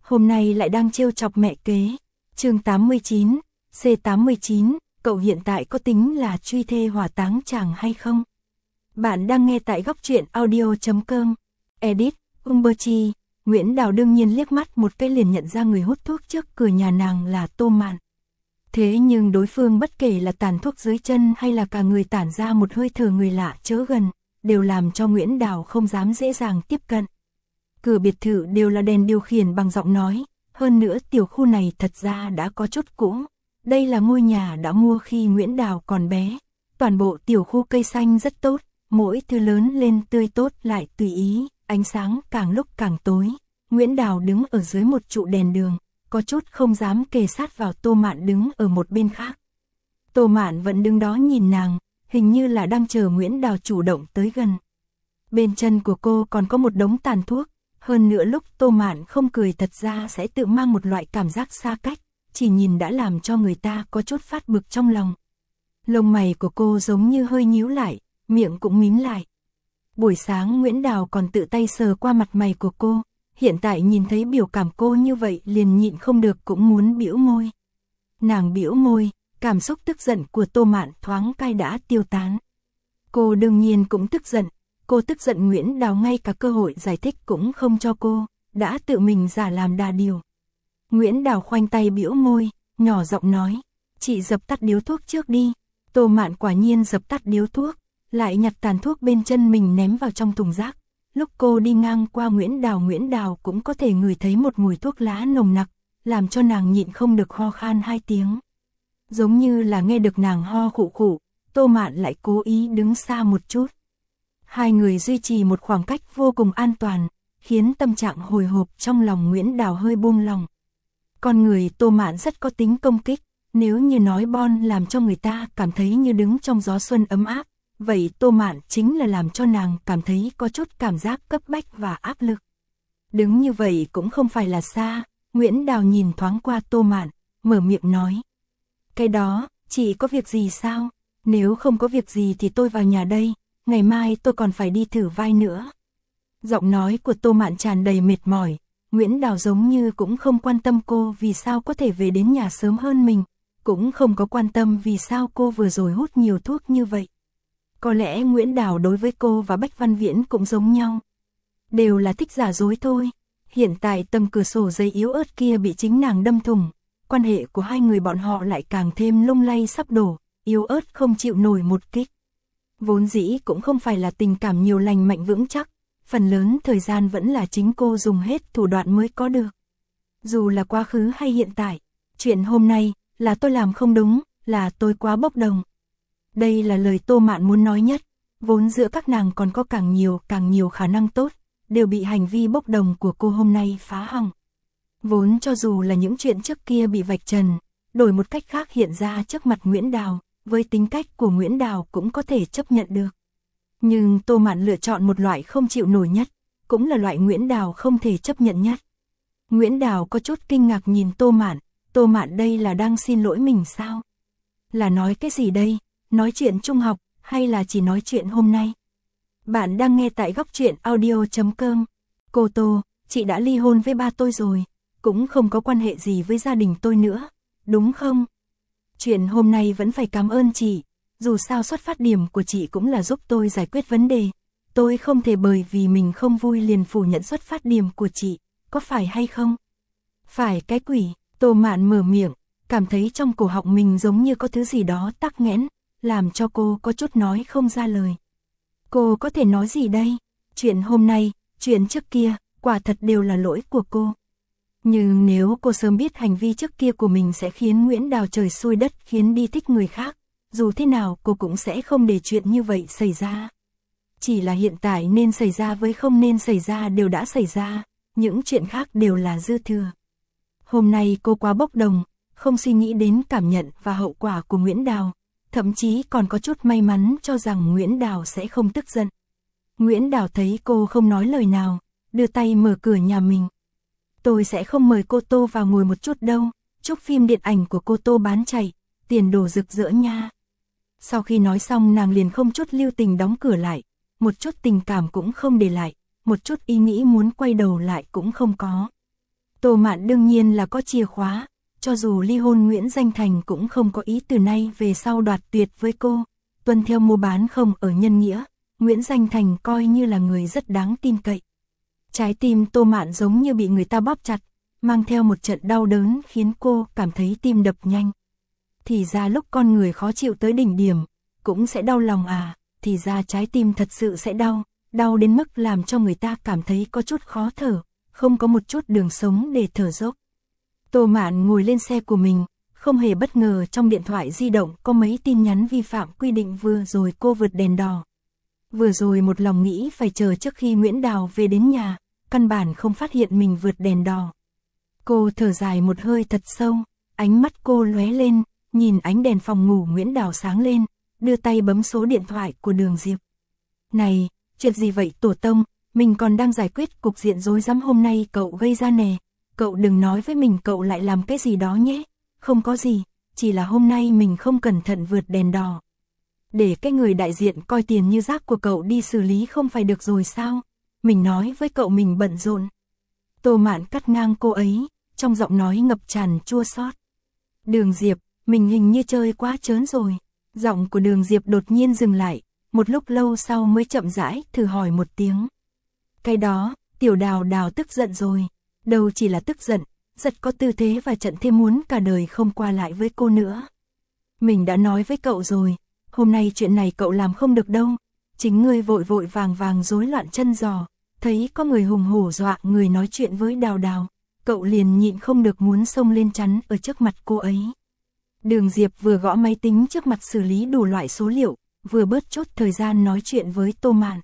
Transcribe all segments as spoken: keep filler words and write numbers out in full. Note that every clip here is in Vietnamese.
hôm nay lại đang trêu chọc mẹ kế. Chương tám mươi chín, C tám mươi chín, cậu hiện tại có tính là truy thê hỏa táng chàng hay không? Bạn đang nghe tại góc truyện audio chấm com. Edit, Umberchi. Nguyễn Đào đương nhiên liếc mắt một cái liền nhận ra người hút thuốc trước cửa nhà nàng là Tô Mạn. Thế nhưng đối phương bất kể là tàn thuốc dưới chân hay là cả người tản ra một hơi thở người lạ chớ gần, đều làm cho Nguyễn Đào không dám dễ dàng tiếp cận. Cửa biệt thự đều là đèn điều khiển bằng giọng nói, hơn nữa tiểu khu này thật ra đã có chút cũ. Đây là ngôi nhà đã mua khi Nguyễn Đào còn bé. Toàn bộ tiểu khu cây xanh rất tốt, mỗi thứ lớn lên tươi tốt lại tùy ý, ánh sáng càng lúc càng tối. Nguyễn Đào đứng ở dưới một trụ đèn đường, có chút không dám kề sát vào Tô Mạn đứng ở một bên khác. Tô Mạn vẫn đứng đó nhìn nàng, hình như là đang chờ Nguyễn Đào chủ động tới gần. Bên chân của cô còn có một đống tàn thuốc, hơn nữa lúc Tô Mạn không cười thật ra sẽ tự mang một loại cảm giác xa cách, chỉ nhìn đã làm cho người ta có chút phát bực trong lòng. Lông mày của cô giống như hơi nhíu lại, miệng cũng mím lại. Buổi sáng Nguyễn Đào còn tự tay sờ qua mặt mày của cô, hiện tại nhìn thấy biểu cảm cô như vậy liền nhịn không được cũng muốn bĩu môi. Nàng bĩu môi, cảm xúc tức giận của Tô Mạn thoáng cai đã tiêu tán. Cô đương nhiên cũng tức giận, cô tức giận Nguyễn Đào ngay cả cơ hội giải thích cũng không cho cô, đã tự mình giả làm đà điều. Nguyễn Đào khoanh tay bĩu môi, nhỏ giọng nói, chị dập tắt điếu thuốc trước đi. Tô Mạn quả nhiên dập tắt điếu thuốc, lại nhặt tàn thuốc bên chân mình ném vào trong thùng rác. Lúc cô đi ngang qua Nguyễn Đào Nguyễn Đào cũng có thể ngửi thấy một mùi thuốc lá nồng nặc, làm cho nàng nhịn không được ho khan hai tiếng. Giống như là nghe được nàng ho khụ khụ, Tô Mạn lại cố ý đứng xa một chút. Hai người duy trì một khoảng cách vô cùng an toàn, khiến tâm trạng hồi hộp trong lòng Nguyễn Đào hơi buông lòng. Con người Tô Mạn rất có tính công kích, nếu như nói Bon làm cho người ta cảm thấy như đứng trong gió xuân ấm áp, vậy Tô Mạn chính là làm cho nàng cảm thấy có chút cảm giác cấp bách và áp lực. Đứng như vậy cũng không phải là xa, Nguyễn Đào nhìn thoáng qua Tô Mạn, mở miệng nói. Cái đó, chị có việc gì sao? Nếu không có việc gì thì tôi vào nhà đây, ngày mai tôi còn phải đi thử vai nữa. Giọng nói của Tô Mạn tràn đầy mệt mỏi, Nguyễn Đào giống như cũng không quan tâm cô vì sao có thể về đến nhà sớm hơn mình, cũng không có quan tâm vì sao cô vừa rồi hút nhiều thuốc như vậy. Có lẽ Nguyễn Đào đối với cô và Bách Văn Viễn cũng giống nhau. Đều là thích giả dối thôi. Hiện tại tầng cửa sổ giấy yếu ớt kia bị chính nàng đâm thủng. Quan hệ của hai người bọn họ lại càng thêm lung lay sắp đổ, yếu ớt không chịu nổi một kích. Vốn dĩ cũng không phải là tình cảm nhiều lành mạnh vững chắc. Phần lớn thời gian vẫn là chính cô dùng hết thủ đoạn mới có được. Dù là quá khứ hay hiện tại, chuyện hôm nay là tôi làm không đúng, là tôi quá bốc đồng. Đây là lời Tô Mạn muốn nói nhất, vốn giữa các nàng còn có càng nhiều càng nhiều khả năng tốt, đều bị hành vi bốc đồng của cô hôm nay phá hỏng. Vốn cho dù là những chuyện trước kia bị vạch trần, đổi một cách khác hiện ra trước mặt Nguyễn Đào, với tính cách của Nguyễn Đào cũng có thể chấp nhận được. Nhưng Tô Mạn lựa chọn một loại không chịu nổi nhất, cũng là loại Nguyễn Đào không thể chấp nhận nhất. Nguyễn Đào có chút kinh ngạc nhìn Tô Mạn, Tô Mạn đây là đang xin lỗi mình sao? Là nói cái gì đây? Nói chuyện trung học, hay là chỉ nói chuyện hôm nay? Bạn đang nghe tại góc truyện audio chấm com. Cô Tô, chị đã ly hôn với ba tôi rồi, cũng không có quan hệ gì với gia đình tôi nữa, đúng không? Chuyện hôm nay vẫn phải cảm ơn chị, dù sao xuất phát điểm của chị cũng là giúp tôi giải quyết vấn đề. Tôi không thể bởi vì mình không vui liền phủ nhận xuất phát điểm của chị, có phải hay không? Phải cái quỷ, Tô Mạn mở miệng, cảm thấy trong cổ họng mình giống như có thứ gì đó tắc nghẽn, làm cho cô có chút nói không ra lời. Cô có thể nói gì đây? Chuyện hôm nay, chuyện trước kia, quả thật đều là lỗi của cô. Nhưng nếu cô sớm biết hành vi trước kia của mình sẽ khiến Nguyễn Đào trời xui đất khiến đi thích người khác, dù thế nào cô cũng sẽ không để chuyện như vậy xảy ra. Chỉ là hiện tại nên xảy ra với không nên xảy ra đều đã xảy ra, những chuyện khác đều là dư thừa. Hôm nay cô quá bốc đồng, không suy nghĩ đến cảm nhận và hậu quả của Nguyễn Đào, thậm chí còn có chút may mắn cho rằng Nguyễn Đào sẽ không tức giận. Nguyễn Đào thấy cô không nói lời nào, đưa tay mở cửa nhà mình. Tôi sẽ không mời cô Tô vào ngồi một chút đâu, chúc phim điện ảnh của cô Tô bán chạy, tiền đồ rực rỡ nha. Sau khi nói xong nàng liền không chút lưu tình đóng cửa lại, một chút tình cảm cũng không để lại, một chút ý nghĩ muốn quay đầu lại cũng không có. Tô Mạn đương nhiên là có chìa khóa, cho dù ly hôn Nguyễn Danh Thành cũng không có ý từ nay về sau đoạt tuyệt với cô, tuân theo mua bán không ở nhân nghĩa, Nguyễn Danh Thành coi như là người rất đáng tin cậy. Trái tim Tô Mạn giống như bị người ta bóp chặt, mang theo một trận đau đớn khiến cô cảm thấy tim đập nhanh. Thì ra lúc con người khó chịu tới đỉnh điểm, cũng sẽ đau lòng à, thì ra trái tim thật sự sẽ đau, đau đến mức làm cho người ta cảm thấy có chút khó thở, không có một chút đường sống để thở dốc. Tô Mạn ngồi lên xe của mình, không hề bất ngờ trong điện thoại di động có mấy tin nhắn vi phạm quy định vừa rồi cô vượt đèn đỏ. Vừa rồi một lòng nghĩ phải chờ trước khi Nguyễn Đào về đến nhà, căn bản không phát hiện mình vượt đèn đỏ. Cô thở dài một hơi thật sâu, ánh mắt cô lóe lên, nhìn ánh đèn phòng ngủ Nguyễn Đào sáng lên, đưa tay bấm số điện thoại của Đường Diệp. Này, chuyện gì vậy tổ tông, mình còn đang giải quyết cục diện rối rắm hôm nay cậu gây ra nè, cậu đừng nói với mình cậu lại làm cái gì đó nhé, không có gì, chỉ là hôm nay mình không cẩn thận vượt đèn đỏ. Để cái người đại diện coi tiền như rác của cậu đi xử lý không phải được rồi sao, mình nói với cậu mình bận rộn. Tô Mạn cắt ngang cô ấy, trong giọng nói ngập tràn chua xót. Đường Diệp, mình hình như chơi quá trớn rồi. Giọng của Đường Diệp đột nhiên dừng lại, một lúc lâu sau mới chậm rãi thử hỏi một tiếng. Cái đó, Tiểu Đào Đào tức giận rồi. Đâu chỉ là tức giận, rất có tư thế và trận thêm muốn cả đời không qua lại với cô nữa. Mình đã nói với cậu rồi, hôm nay chuyện này cậu làm không được đâu. Chính ngươi vội vội vàng vàng rối loạn chân giò, thấy có người hùng hổ dọa người nói chuyện với Đào Đào, cậu liền nhịn không được muốn xông lên chắn ở trước mặt cô ấy. Đường Diệp vừa gõ máy tính trước mặt xử lý đủ loại số liệu, vừa bớt chốt thời gian nói chuyện với Tô Mạn.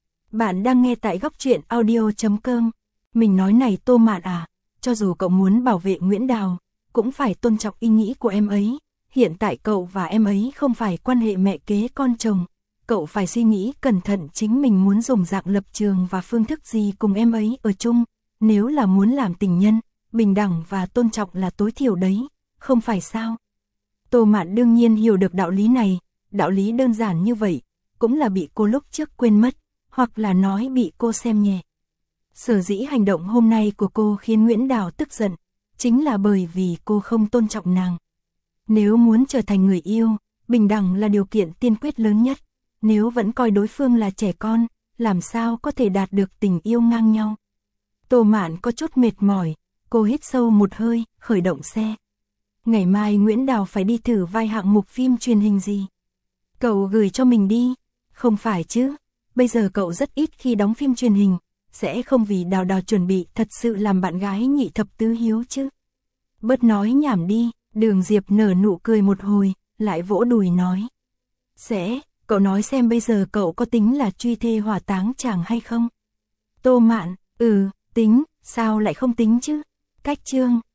Bạn đang nghe tại góc truyện audio chấm com. Mình nói này Tô Mạn à, cho dù cậu muốn bảo vệ Nguyễn Đào, cũng phải tôn trọng ý nghĩ của em ấy. Hiện tại cậu và em ấy không phải quan hệ mẹ kế con chồng. Cậu phải suy nghĩ cẩn thận chính mình muốn dùng dạng lập trường và phương thức gì cùng em ấy ở chung. Nếu là muốn làm tình nhân, bình đẳng và tôn trọng là tối thiểu đấy, không phải sao? Tô Mạn đương nhiên hiểu được đạo lý này, đạo lý đơn giản như vậy, cũng là bị cô lúc trước quên mất, hoặc là nói bị cô xem nhẹ. Sở dĩ hành động hôm nay của cô khiến Nguyễn Đào tức giận, chính là bởi vì cô không tôn trọng nàng. Nếu muốn trở thành người yêu, bình đẳng là điều kiện tiên quyết lớn nhất, nếu vẫn coi đối phương là trẻ con, làm sao có thể đạt được tình yêu ngang nhau. Tô Mạn có chút mệt mỏi, cô hít sâu một hơi, khởi động xe. Ngày mai Nguyễn Đào phải đi thử vai hạng mục phim truyền hình gì? Cậu gửi cho mình đi. Không phải chứ, bây giờ cậu rất ít khi đóng phim truyền hình, sẽ không vì Đào Đào chuẩn bị thật sự làm bạn gái nhị thập tứ hiếu chứ. Bớt nói nhảm đi, Đường Diệp nở nụ cười một hồi, lại vỗ đùi nói. Sẽ, cậu nói xem bây giờ cậu có tính là truy thê hỏa táng chàng hay không? Tô Mạn, ừ, tính, sao lại không tính chứ? Cách chương.